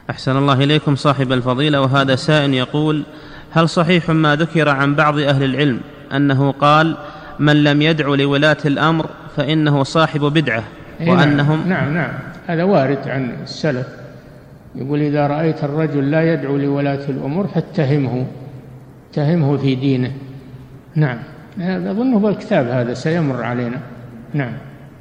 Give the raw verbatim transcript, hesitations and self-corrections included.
أحسن الله إليكم صاحب الفضيلة. وهذا سائل يقول: هل صحيح ما ذكر عن بعض أهل العلم أنه قال من لم يدع لولاة الأمر فإنه صاحب بدعة، وأنهم نعم نعم هذا وارد عن السلف، يقول إذا رأيت الرجل لا يدعو لولاة الأمور فاتهمه اتهمه في دينه. نعم أظنه بالكتاب هذا سيمر علينا. نعم.